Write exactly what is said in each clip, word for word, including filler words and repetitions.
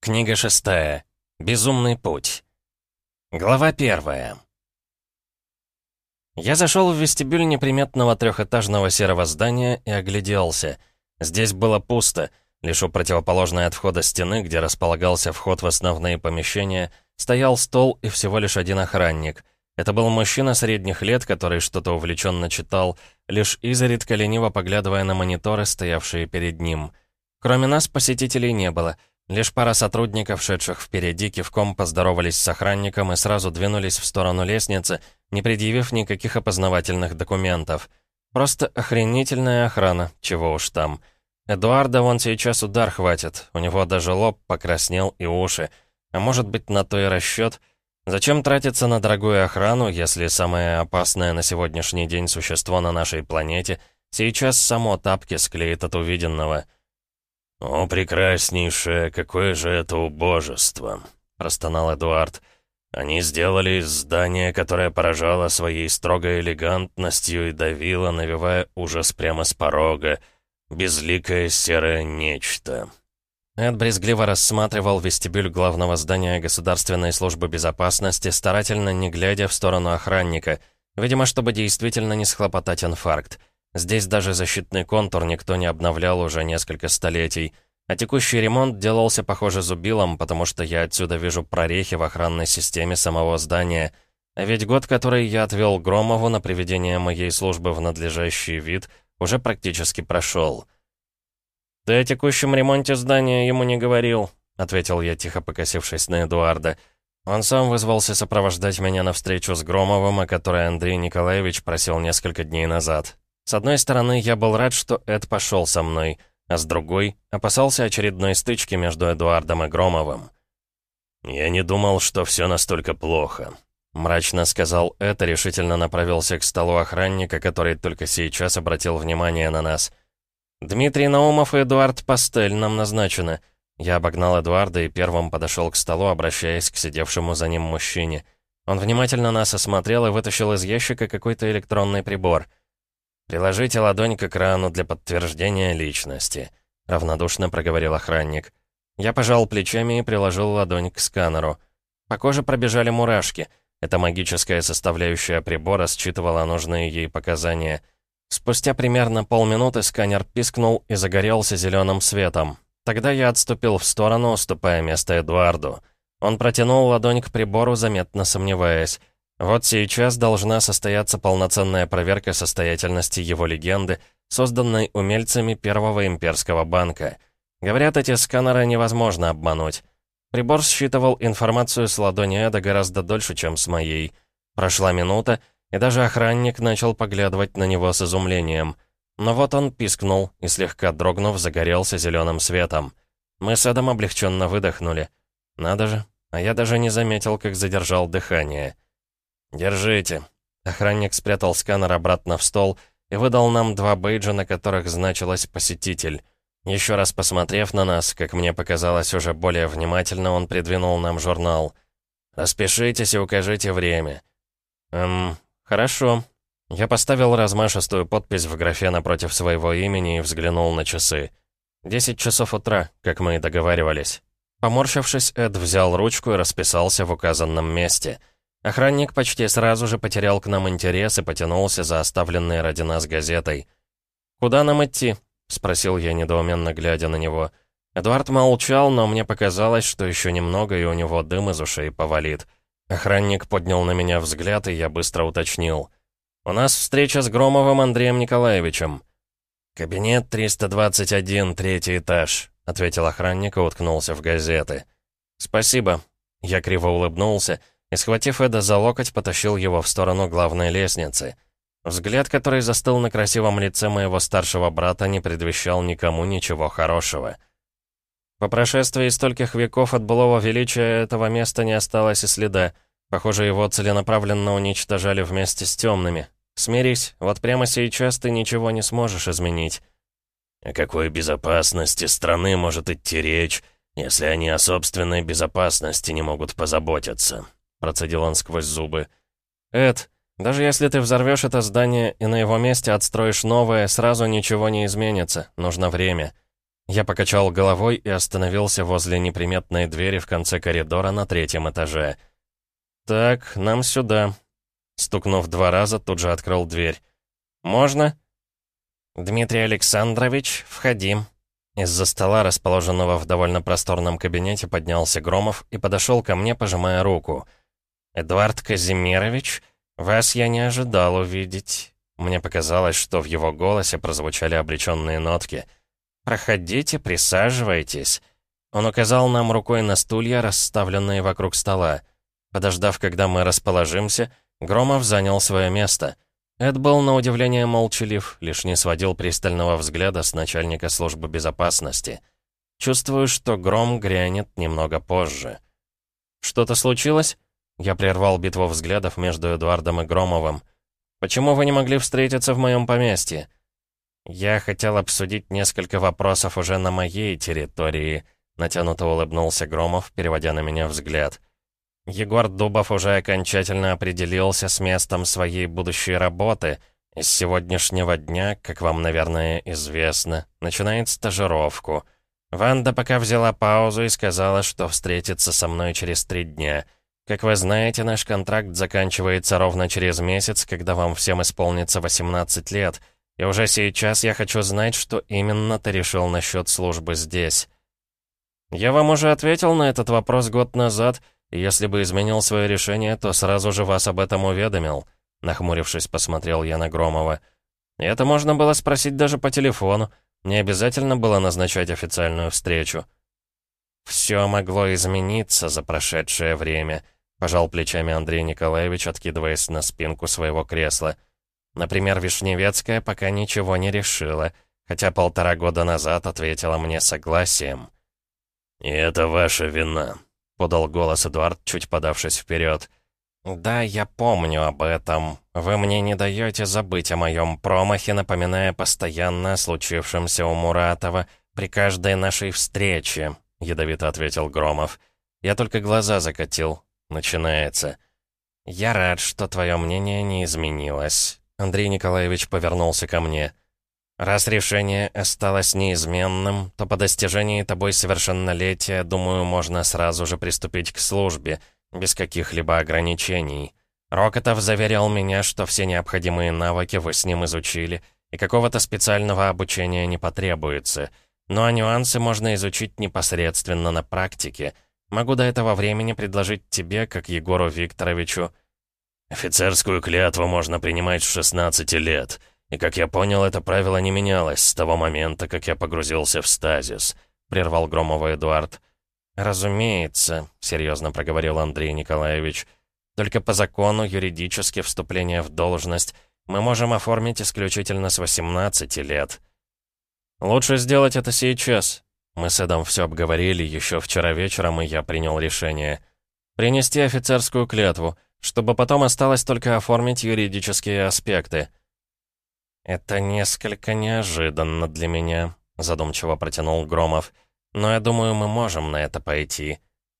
Книга шестая. Безумный путь. Глава первая. Я зашел в вестибюль неприметного трехэтажного серого здания и огляделся. Здесь было пусто. Лишь у противоположной от входа стены, где располагался вход в основные помещения, стоял стол и всего лишь один охранник. Это был мужчина средних лет, который что-то увлеченно читал, лишь изредка лениво поглядывая на мониторы, стоявшие перед ним. Кроме нас, посетителей не было. Лишь пара сотрудников, шедших впереди, кивком поздоровались с охранником и сразу двинулись в сторону лестницы, не предъявив никаких опознавательных документов. Просто охренительная охрана, чего уж там. Эдуарда вон сейчас удар хватит, у него даже лоб покраснел и уши. А может быть, на то и расчет. Зачем тратиться на дорогую охрану, если самое опасное на сегодняшний день существо на нашей планете сейчас само тапки склеит от увиденного? «О, прекраснейшее, какое же это убожество!» — простонал Эдуард. «Они сделали из здания, которое поражало своей строгой элегантностью и давило, навевая ужас прямо с порога. Безликое серое нечто». Эд брезгливо рассматривал вестибюль главного здания Государственной службы безопасности, старательно не глядя в сторону охранника, видимо, чтобы действительно не схлопотать инфаркт. Здесь даже защитный контур никто не обновлял уже несколько столетий. А текущий ремонт делался, похоже, зубилом, потому что я отсюда вижу прорехи в охранной системе самого здания. А ведь год, который я отвел Громову на приведение моей службы в надлежащий вид, уже практически прошел. «Ты о текущем ремонте здания ему не говорил», — ответил я, тихо покосившись на Эдуарда. Он сам вызвался сопровождать меня на встречу с Громовым, о которой Андрей Николаевич просил несколько дней назад. С одной стороны, я был рад, что Эд пошел со мной, а с другой — опасался очередной стычки между Эдуардом и Громовым. «Я не думал, что все настолько плохо», — мрачно сказал Эд и решительно направился к столу охранника, который только сейчас обратил внимание на нас. «Дмитрий Наумов и Эдуард Пастель, нам назначено». Я обогнал Эдуарда и первым подошел к столу, обращаясь к сидевшему за ним мужчине. Он внимательно нас осмотрел и вытащил из ящика какой-то электронный прибор. «Приложите ладонь к экрану для подтверждения личности», — равнодушно проговорил охранник. Я пожал плечами и приложил ладонь к сканеру. По коже пробежали мурашки. Эта магическая составляющая прибора считывала нужные ей показания. Спустя примерно полминуты сканер пискнул и загорелся зеленым светом. Тогда я отступил в сторону, уступая место Эдуарду. Он протянул ладонь к прибору, заметно сомневаясь. Вот сейчас должна состояться полноценная проверка состоятельности его легенды, созданной умельцами Первого имперского банка. Говорят, эти сканеры невозможно обмануть. Прибор считывал информацию с ладони Эда гораздо дольше, чем с моей. Прошла минута, и даже охранник начал поглядывать на него с изумлением. Но вот он пискнул и, слегка дрогнув, загорелся зеленым светом. Мы с Эдом облегченно выдохнули. Надо же, а я даже не заметил, как задержал дыхание. «Держите». Охранник спрятал сканер обратно в стол и выдал нам два бейджа, на которых значилось «посетитель». Еще раз посмотрев на нас, как мне показалось уже более внимательно, он придвинул нам журнал. «Распишитесь и укажите время». «Эм, хорошо». Я поставил размашистую подпись в графе напротив своего имени и взглянул на часы. Десять часов утра, как мы и договаривались. Поморщившись, Эд взял ручку и расписался в указанном месте. Охранник почти сразу же потерял к нам интерес и потянулся за оставленной ради нас газетой. «Куда нам идти?» — спросил я, недоуменно глядя на него. Эдуард молчал, но мне показалось, что еще немного, и у него дым из ушей повалит. Охранник поднял на меня взгляд, и я быстро уточнил. «У нас встреча с Громовым Андреем Николаевичем». «Кабинет триста двадцать один, третий этаж», — ответил охранник и уткнулся в газеты. «Спасибо». Я криво улыбнулся и, схватив Эда за локоть, потащил его в сторону главной лестницы. Взгляд, который застыл на красивом лице моего старшего брата, не предвещал никому ничего хорошего. По прошествии стольких веков от былого величия этого места не осталось и следа. Похоже, его целенаправленно уничтожали вместе с темными. Смирись, вот прямо сейчас ты ничего не сможешь изменить. О какой безопасности страны может идти речь, если они о собственной безопасности не могут позаботиться?» Процедил он сквозь зубы. «Эд, даже если ты взорвешь это здание и на его месте отстроишь новое, сразу ничего не изменится. Нужно время». Я покачал головой и остановился возле неприметной двери в конце коридора на третьем этаже. «Так, нам сюда». Стукнув два раза, тут же открыл дверь. «Можно?» «Дмитрий Александрович, входи». Из-за стола, расположенного в довольно просторном кабинете, поднялся Громов и подошел ко мне, пожимая руку. «Эдуард Казимирович, вас я не ожидал увидеть». Мне показалось, что в его голосе прозвучали обреченные нотки. «Проходите, присаживайтесь». Он указал нам рукой на стулья, расставленные вокруг стола. Подождав, когда мы расположимся, Громов занял свое место. Эд был на удивление молчалив, лишь не сводил пристального взгляда с начальника службы безопасности. Чувствую, что гром грянет немного позже. «Что-то случилось?» Я прервал битву взглядов между Эдуардом и Громовым. «Почему вы не могли встретиться в моем поместье?» «Я хотел обсудить несколько вопросов уже на моей территории», натянуто улыбнулся Громов, переводя на меня взгляд. «Егор Дубов уже окончательно определился с местом своей будущей работы, и с сегодняшнего дня, как вам, наверное, известно, начинает стажировку. Ванда пока взяла паузу и сказала, что встретится со мной через три дня. Как вы знаете, наш контракт заканчивается ровно через месяц, когда вам всем исполнится восемнадцать лет, и уже сейчас я хочу знать, что именно ты решил насчет службы здесь». «Я вам уже ответил на этот вопрос год назад, и если бы изменил свое решение, то сразу же вас об этом уведомил», нахмурившись, посмотрел я на Громова. «И это можно было спросить даже по телефону, не обязательно было назначать официальную встречу». «Все могло измениться за прошедшее время», пожал плечами Андрей Николаевич, откидываясь на спинку своего кресла. «Например, Вишневецкая пока ничего не решила, хотя полтора года назад ответила мне согласием». «И это ваша вина», — подал голос Эдуард, чуть подавшись вперед. «Да, я помню об этом. Вы мне не даете забыть о моем промахе, напоминая постоянно о случившемся у Муратова при каждой нашей встрече», — ядовито ответил Громов. «Я только глаза закатил. Начинается. Я рад, что твое мнение не изменилось». Андрей Николаевич повернулся ко мне. «Раз решение осталось неизменным, то по достижении тобой совершеннолетия, думаю, можно сразу же приступить к службе, без каких-либо ограничений. Рокотов заверял меня, что все необходимые навыки вы с ним изучили, и какого-то специального обучения не потребуется. Ну а нюансы можно изучить непосредственно на практике. Могу до этого времени предложить тебе, как Егору Викторовичу...» «Офицерскую клятву можно принимать с шестнадцати лет. И, как я понял, это правило не менялось с того момента, как я погрузился в стазис», — прервал Громова Эдуард. «Разумеется», — серьезно проговорил Андрей Николаевич. «Только по закону, юридически, вступление в должность мы можем оформить исключительно с восемнадцати лет». «Лучше сделать это сейчас». Мы с Эдом все обговорили еще вчера вечером, и я принял решение. Принести офицерскую клятву, чтобы потом осталось только оформить юридические аспекты. «Это несколько неожиданно для меня», — задумчиво протянул Громов. «Но я думаю, мы можем на это пойти».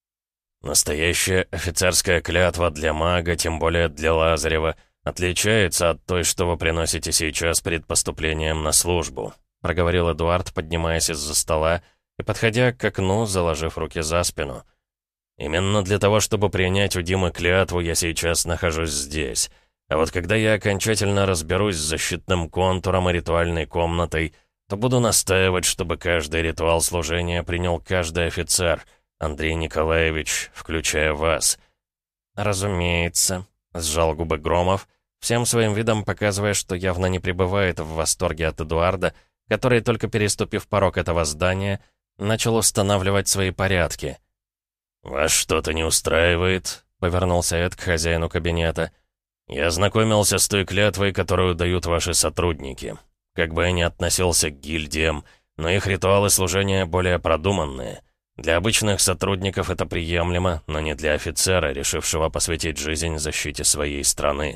«Настоящая офицерская клятва для мага, тем более для Лазарева, отличается от той, что вы приносите сейчас перед поступлением на службу», — проговорил Эдуард, поднимаясь из-за стола и подходя к окну, заложив руки за спину. «Именно для того, чтобы принять у Димы клятву, я сейчас нахожусь здесь. А вот когда я окончательно разберусь с защитным контуром и ритуальной комнатой, то буду настаивать, чтобы каждый ритуал служения принял каждый офицер, Андрей Николаевич, включая вас». «Разумеется», — сжал губы Громов, всем своим видом показывая, что явно не пребывает в восторге от Эдуарда, который, только переступив порог этого здания, начал устанавливать свои порядки. «Вас что-то не устраивает?» — повернулся Эд к хозяину кабинета. «Я ознакомился с той клятвой, которую дают ваши сотрудники. Как бы я ни относился к гильдиям, но их ритуалы служения более продуманные. Для обычных сотрудников это приемлемо, но не для офицера, решившего посвятить жизнь защите своей страны».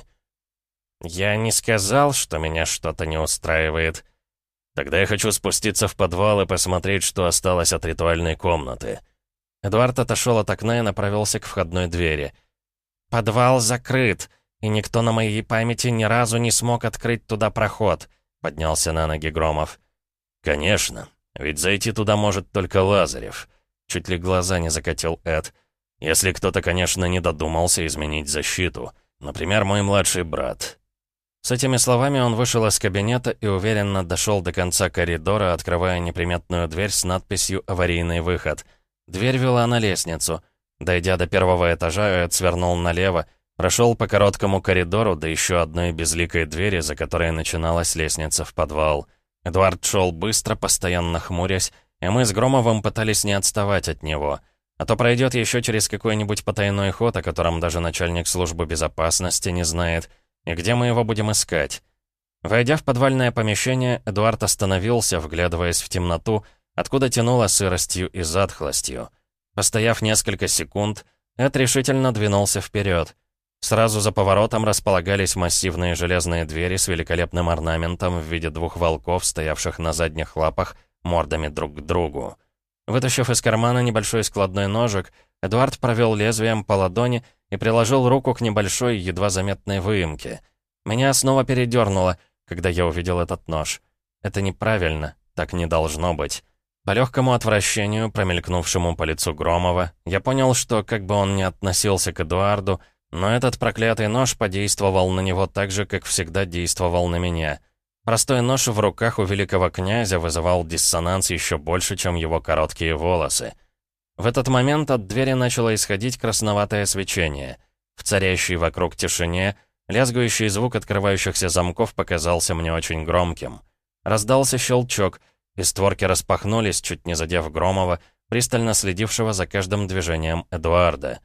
«Я не сказал, что меня что-то не устраивает». «Тогда я хочу спуститься в подвал и посмотреть, что осталось от ритуальной комнаты». Эдуард отошел от окна и направился к входной двери. «Подвал закрыт, и никто на моей памяти ни разу не смог открыть туда проход», — поднялся на ноги Громов. «Конечно. Ведь зайти туда может только Лазарев. Чуть ли глаза не закатил Эд. Если кто-то, конечно, не додумался изменить защиту. Например, мой младший брат. С этими словами он вышел из кабинета и уверенно дошел до конца коридора, открывая неприметную дверь с надписью «Аварийный выход». Дверь вела на лестницу. Дойдя до первого этажа, Эд свернул налево, прошел по короткому коридору до еще одной безликой двери, за которой начиналась лестница в подвал. Эдуард шел быстро, постоянно хмурясь, и мы с Громовым пытались не отставать от него. А то пройдет еще через какой-нибудь потайной ход, о котором даже начальник службы безопасности не знает, и где мы его будем искать. Войдя в подвальное помещение, Эдуард остановился, вглядываясь в темноту, откуда тянуло сыростью и затхлостью. Постояв несколько секунд, Эд решительно двинулся вперед. Сразу за поворотом располагались массивные железные двери с великолепным орнаментом в виде двух волков, стоявших на задних лапах, мордами друг к другу. Вытащив из кармана небольшой складной ножик, Эдуард провел лезвием по ладони и приложил руку к небольшой, едва заметной выемке. Меня снова передернуло, когда я увидел этот нож. Это неправильно, так не должно быть. По легкому отвращению, промелькнувшему по лицу Громова, я понял, что, как бы он ни относился к Эдуарду, но этот проклятый нож подействовал на него так же, как всегда действовал на меня. Простой нож в руках у великого князя вызывал диссонанс еще больше, чем его короткие волосы. В этот момент от двери начало исходить красноватое свечение. В царящей вокруг тишине лязгающий звук открывающихся замков показался мне очень громким. Раздался щелчок, и створки распахнулись, чуть не задев Громова, пристально следившего за каждым движением Эдуарда.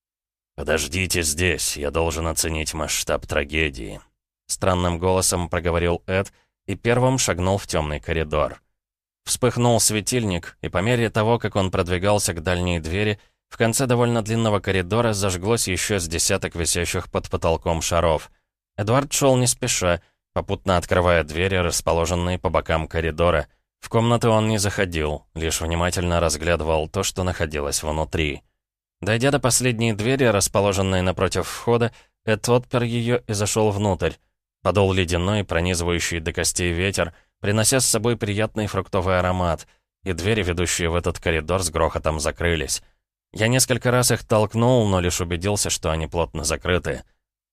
«Подождите здесь, я должен оценить масштаб трагедии», — странным голосом проговорил Эд и первым шагнул в темный коридор. Вспыхнул светильник, и по мере того, как он продвигался к дальней двери, в конце довольно длинного коридора зажглось еще с десяток висящих под потолком шаров. Эдуард шел не спеша, попутно открывая двери, расположенные по бокам коридора. В комнаты он не заходил, лишь внимательно разглядывал то, что находилось внутри. Дойдя до последней двери, расположенной напротив входа, Эд отпер ее и зашел внутрь. Подул ледяной, пронизывающий до костей ветер, принося с собой приятный фруктовый аромат, и двери, ведущие в этот коридор, с грохотом закрылись. Я несколько раз их толкнул, но лишь убедился, что они плотно закрыты.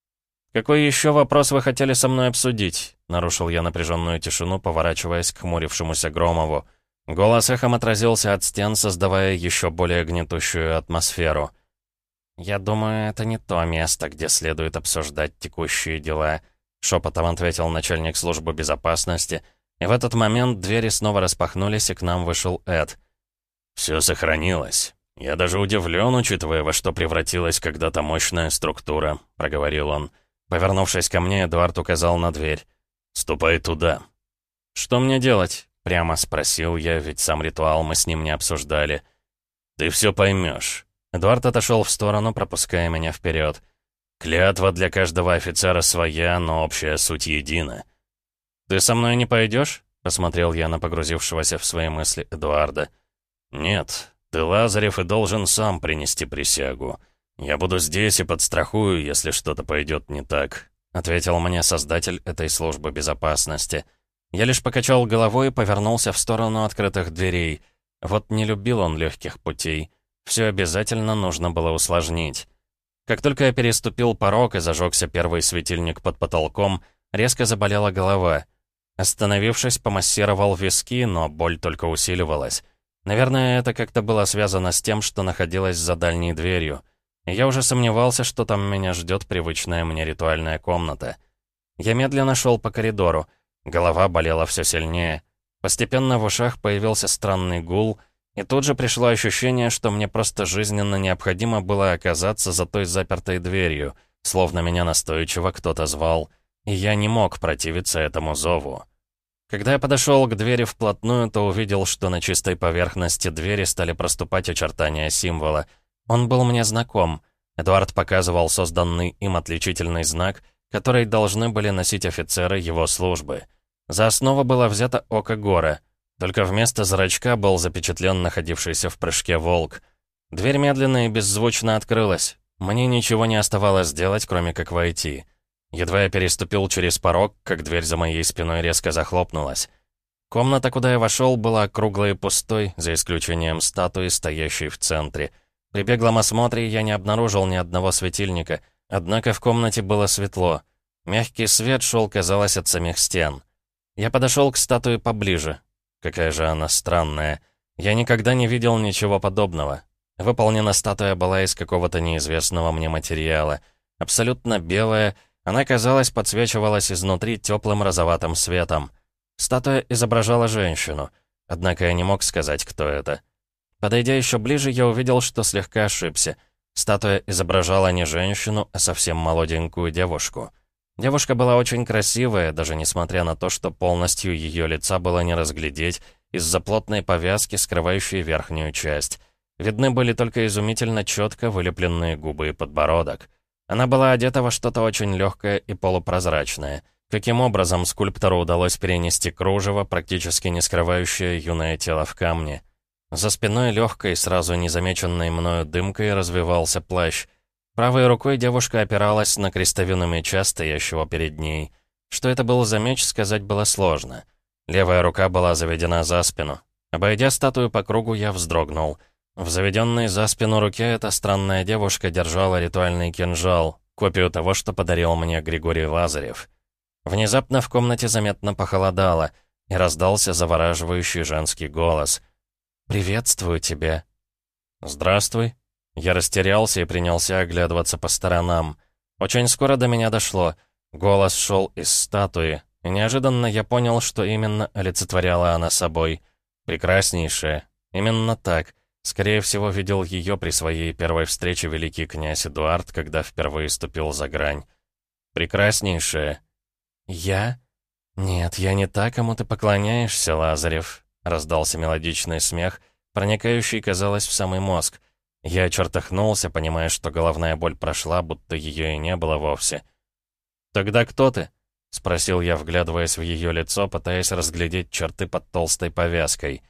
«Какой еще вопрос вы хотели со мной обсудить?» — нарушил я напряженную тишину, поворачиваясь к хмурившемуся Громову. Голос эхом отразился от стен, создавая еще более гнетущую атмосферу. «Я думаю, это не то место, где следует обсуждать текущие дела», — шепотом ответил начальник службы безопасности, и в этот момент двери снова распахнулись, и к нам вышел Эд. «Все сохранилось. Я даже удивлен, учитывая, во что превратилась когда-то мощная структура», — проговорил он. Повернувшись ко мне, Эдуард указал на дверь. «Ступай туда». «Что мне делать?» — прямо спросил я, ведь сам ритуал мы с ним не обсуждали. «Ты все поймешь». Эдуард отошел в сторону, пропуская меня вперед. «Клятва для каждого офицера своя, но общая суть едина». «Ты со мной не пойдешь?» — посмотрел я на погрузившегося в свои мысли Эдуарда. «Нет, ты, Лазарев, и должен сам принести присягу. Я буду здесь и подстрахую, если что-то пойдет не так», — ответил мне создатель этой службы безопасности. Я лишь покачал головой и повернулся в сторону открытых дверей. Вот не любил он легких путей. Все обязательно нужно было усложнить. Как только я переступил порог и зажегся первый светильник под потолком, резко заболела голова. Остановившись, помассировал виски, но боль только усиливалась. Наверное, это как-то было связано с тем, что находилось за дальней дверью. И я уже сомневался, что там меня ждет привычная мне ритуальная комната. Я медленно шел по коридору. Голова болела все сильнее. Постепенно в ушах появился странный гул, и тут же пришло ощущение, что мне просто жизненно необходимо было оказаться за той запертой дверью, словно меня настойчиво кто-то звал, и я не мог противиться этому зову. Когда я подошел к двери вплотную, то увидел, что на чистой поверхности двери стали проступать очертания символа. Он был мне знаком. Эдуард показывал созданный им отличительный знак, который должны были носить офицеры его службы. За основу было взято око Гора, только вместо зрачка был запечатлен находившийся в прыжке волк. Дверь медленно и беззвучно открылась. Мне ничего не оставалось делать, кроме как войти. Едва я переступил через порог, как дверь за моей спиной резко захлопнулась. Комната, куда я вошел, была круглой и пустой, за исключением статуи, стоящей в центре. При беглом осмотре я не обнаружил ни одного светильника, однако в комнате было светло. Мягкий свет шел, казалось, от самих стен. Я подошел к статуе поближе. Какая же она странная. Я никогда не видел ничего подобного. Выполнена статуя была из какого-то неизвестного мне материала. Абсолютно белая, она, казалось, подсвечивалась изнутри теплым розоватым светом. Статуя изображала женщину, однако я не мог сказать, кто это. Подойдя еще ближе, я увидел, что слегка ошибся. Статуя изображала не женщину, а совсем молоденькую девушку. Девушка была очень красивая, даже несмотря на то, что полностью ее лица было не разглядеть из-за плотной повязки, скрывающей верхнюю часть. Видны были только изумительно четко вылепленные губы и подбородок. Она была одета во что-то очень легкое и полупрозрачное. Каким образом скульптору удалось перенести кружево, практически не скрывающее юное тело в камне? За спиной легкой, сразу незамеченной мною дымкой, развивался плащ. Правой рукой девушка опиралась на крестовину меча, стоящего перед ней. Что это был за меч, сказать было сложно. Левая рука была заведена за спину. Обойдя статую по кругу, я вздрогнул. В заведенной за спину руке эта странная девушка держала ритуальный кинжал, копию того, что подарил мне Григорий Лазарев. Внезапно в комнате заметно похолодало, и раздался завораживающий женский голос. «Приветствую тебя». «Здравствуй». Я растерялся и принялся оглядываться по сторонам. Очень скоро до меня дошло. Голос шел из статуи, и неожиданно я понял, что именно олицетворяла она собой. Прекраснейшая. Именно так. Скорее всего, видел ее при своей первой встрече великий князь Эдуард, когда впервые ступил за грань. Прекраснейшая. «Я? Нет, я не та, кому ты поклоняешься, Лазарев», — раздался мелодичный смех, проникающий, казалось, в самый мозг. Я чертыхнулся, понимая, что головная боль прошла, будто ее и не было вовсе. «Тогда кто ты?» — спросил я, вглядываясь в ее лицо, пытаясь разглядеть черты под толстой повязкой.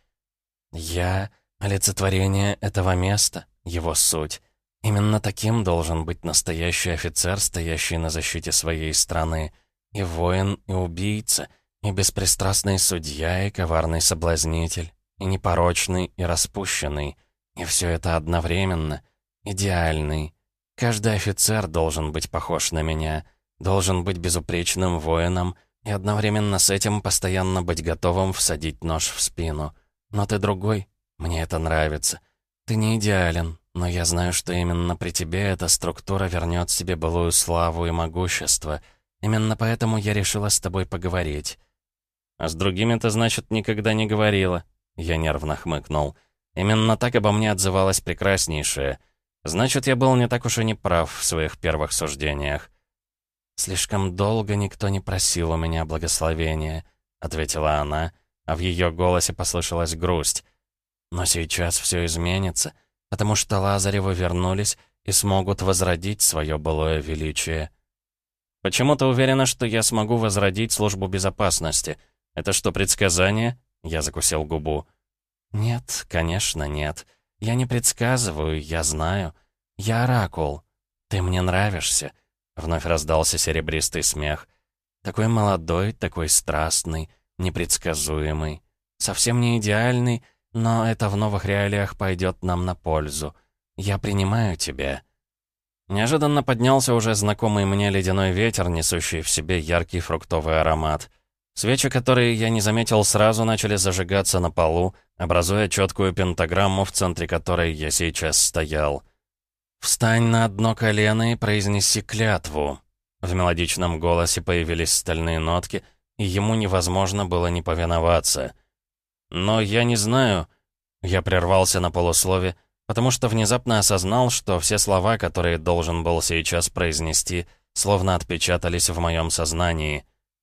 «Я — олицетворение этого места, его суть. Именно таким должен быть настоящий офицер, стоящий на защите своей страны. И воин, и убийца, и беспристрастный судья, и коварный соблазнитель, и непорочный, и распущенный. И все это одновременно. Идеальный. Каждый офицер должен быть похож на меня, должен быть безупречным воином и одновременно с этим постоянно быть готовым всадить нож в спину. Но ты другой, мне это нравится. Ты не идеален, но я знаю, что именно при тебе эта структура вернет себе былую славу и могущество. Именно поэтому я решила с тобой поговорить». «А с другими ты, значит, никогда не говорила?» Я нервно хмыкнул. Именно так обо мне отзывалась прекраснейшая. Значит, я был не так уж и не прав в своих первых суждениях. «Слишком долго никто не просил у меня благословения», — ответила она, а в ее голосе послышалась грусть. «Но сейчас все изменится, потому что Лазаревы вернулись и смогут возродить свое былое величие». «Почему ты уверена, что я смогу возродить службу безопасности? Это что, предсказание?» Я закусил губу. «Нет, конечно, нет. Я не предсказываю, я знаю. Я оракул. Ты мне нравишься», — вновь раздался серебристый смех. «Такой молодой, такой страстный, непредсказуемый. Совсем не идеальный, но это в новых реалиях пойдет нам на пользу. Я принимаю тебя». Неожиданно поднялся уже знакомый мне ледяной ветер, несущий в себе яркий фруктовый аромат. Свечи, которые я не заметил сразу, начали зажигаться на полу, образуя четкую пентаграмму, в центре которой я сейчас стоял. «Встань на одно колено и произнеси клятву». В мелодичном голосе появились стальные нотки, и ему невозможно было не повиноваться. «Но я не знаю...» Я прервался на полуслове, потому что внезапно осознал, что все слова, которые должен был сейчас произнести, словно отпечатались в моем сознании.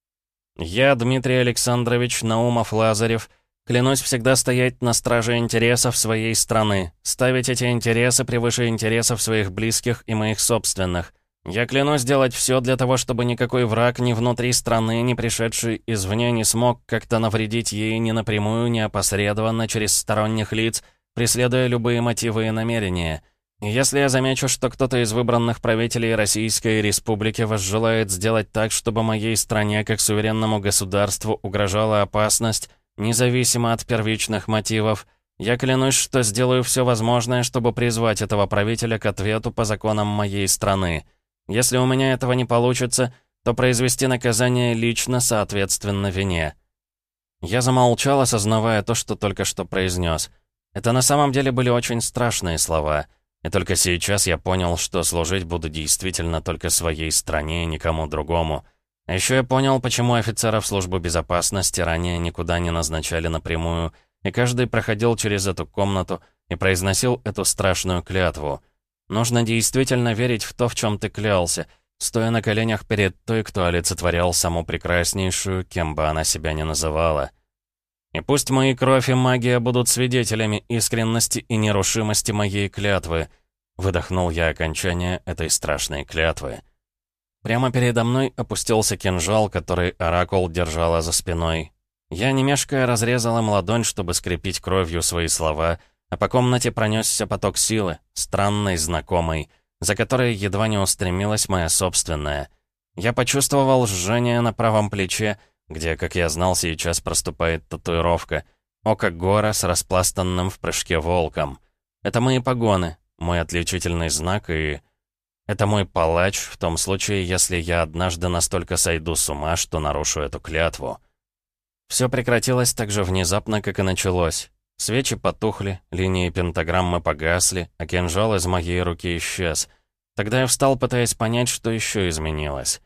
«Я, Дмитрий Александрович Наумов-Лазарев, клянусь всегда стоять на страже интересов своей страны, ставить эти интересы превыше интересов своих близких и моих собственных. Я клянусь делать все для того, чтобы никакой враг ни внутри страны, ни пришедший извне не смог как-то навредить ей ни напрямую, ни опосредованно через сторонних лиц, преследуя любые мотивы и намерения. И если я замечу, что кто-то из выбранных правителей Российской Республики возжелает сделать так, чтобы моей стране, как суверенному государству, угрожала опасность, независимо от первичных мотивов. Я клянусь, что сделаю все возможное, чтобы призвать этого правителя к ответу по законам моей страны. Если у меня этого не получится, то произвести наказание лично соответственно вине». Я замолчал, осознавая то, что только что произнес. Это на самом деле были очень страшные слова. И только сейчас я понял, что служить буду действительно только своей стране и никому другому. А еще я понял, почему офицеров службы безопасности ранее никуда не назначали напрямую, и каждый проходил через эту комнату и произносил эту страшную клятву. Нужно действительно верить в то, в чем ты клялся, стоя на коленях перед той, кто олицетворял саму прекраснейшую, кем бы она себя ни называла. И пусть мои кровь и магия будут свидетелями искренности и нерушимости моей клятвы. Выдохнул я окончание этой страшной клятвы. Прямо передо мной опустился кинжал, который Оракул держала за спиной. Я, не мешкая, разрезал им ладонь, чтобы скрепить кровью свои слова, а по комнате пронесся поток силы, странной, знакомой, за которой едва не устремилась моя собственная. Я почувствовал жжение на правом плече, где, как я знал, сейчас проступает татуировка. Око Гора с распластанным в прыжке волком. Это мои погоны, мой отличительный знак, и... это мой палач в том случае, если я однажды настолько сойду с ума, что нарушу эту клятву. Все прекратилось так же внезапно, как и началось. Свечи потухли, линии пентаграммы погасли, а кинжал из моей руки исчез. Тогда я встал, пытаясь понять, что еще изменилось.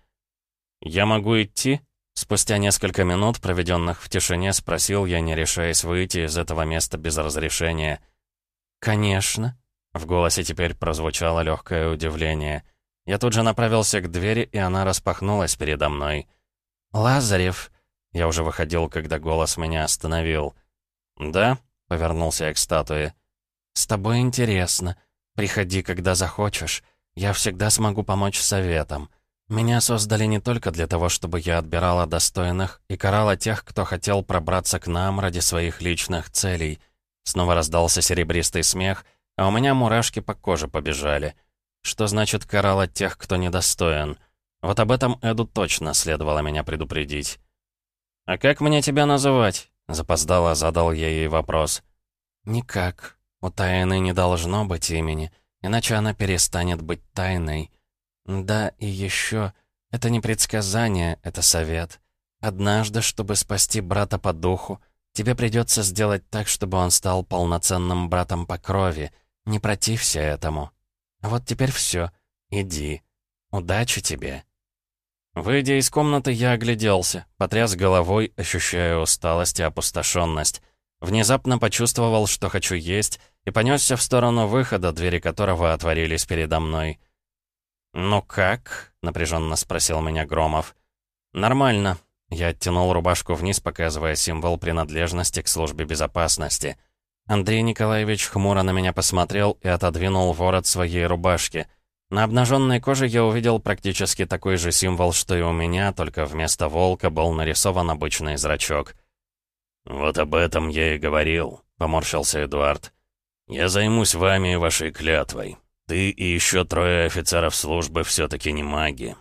«Я могу идти?» Спустя несколько минут, проведенных в тишине, спросил я, не решаясь выйти из этого места без разрешения. «Конечно». В голосе теперь прозвучало легкое удивление. Я тут же направился к двери, и она распахнулась передо мной. «Лазарев!» Я уже выходил, когда голос меня остановил. «Да?» — повернулся я к статуе. «С тобой интересно. Приходи, когда захочешь. Я всегда смогу помочь советом. Меня создали не только для того, чтобы я отбирала достойных и карала тех, кто хотел пробраться к нам ради своих личных целей». Снова раздался серебристый смех, а у меня мурашки по коже побежали. Что значит карала тех, кто недостоин? Вот об этом Эду точно следовало меня предупредить. «А как мне тебя называть?» — запоздало задал я ей вопрос. «Никак. У тайны не должно быть имени, иначе она перестанет быть тайной. Да, и еще, это не предсказание, это совет. Однажды, чтобы спасти брата по духу, тебе придется сделать так, чтобы он стал полноценным братом по крови. Не протився этому. А вот теперь все. Иди. Удачи тебе». Выйдя из комнаты, я огляделся, потряс головой, ощущая усталость и опустошенность. Внезапно почувствовал, что хочу есть, и понесся в сторону выхода, двери которого отворились передо мной. «Ну как?» — напряженно спросил меня Громов. «Нормально». Я оттянул рубашку вниз, показывая символ принадлежности к службе безопасности. Андрей Николаевич хмуро на меня посмотрел и отодвинул ворот своей рубашки. На обнаженной коже я увидел практически такой же символ, что и у меня, только вместо волка был нарисован обычный зрачок. «Вот об этом я и говорил», — поморщился Эдуард. «Я займусь вами и вашей клятвой. Ты и еще трое офицеров службы все-таки не маги».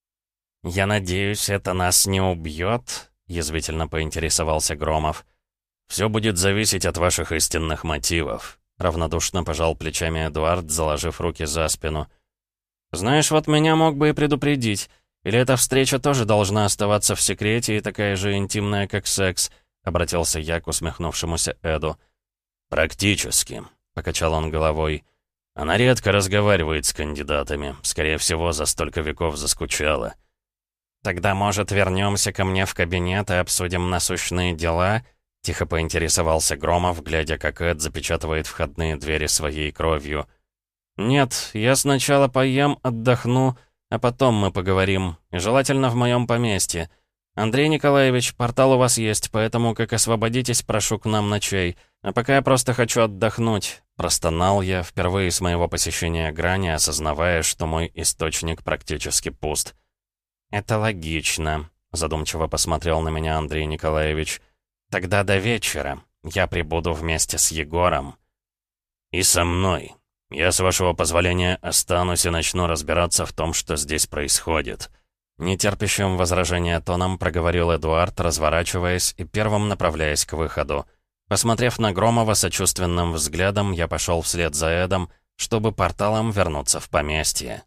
«Я надеюсь, это нас не убьет?» — язвительно поинтересовался Громов. «Все будет зависеть от ваших истинных мотивов», — равнодушно пожал плечами Эдуард, заложив руки за спину. «Знаешь, вот меня мог бы и предупредить. Или эта встреча тоже должна оставаться в секрете и такая же интимная, как секс?» — обратился я к усмехнувшемуся Эду. «Практически», — покачал он головой. «Она редко разговаривает с кандидатами. Скорее всего, за столько веков заскучала». «Тогда, может, вернемся ко мне в кабинет и обсудим насущные дела?» — тихо поинтересовался Громов, глядя, как Эд запечатывает входные двери своей кровью. «Нет, я сначала поем, отдохну, а потом мы поговорим, и желательно в моем поместье. Андрей Николаевич, портал у вас есть, поэтому, как освободитесь, прошу к нам на чай. А пока я просто хочу отдохнуть», — простонал я, впервые с моего посещения грани, осознавая, что мой источник практически пуст. «Это логично», — задумчиво посмотрел на меня Андрей Николаевич. «Тогда до вечера. Я прибуду вместе с Егором». «И со мной. Я, с вашего позволения, останусь и начну разбираться в том, что здесь происходит». Нетерпящим возражения тоном проговорил Эдуард, разворачиваясь и первым направляясь к выходу. Посмотрев на Громова сочувственным взглядом, я пошел вслед за Эдом, чтобы порталом вернуться в поместье.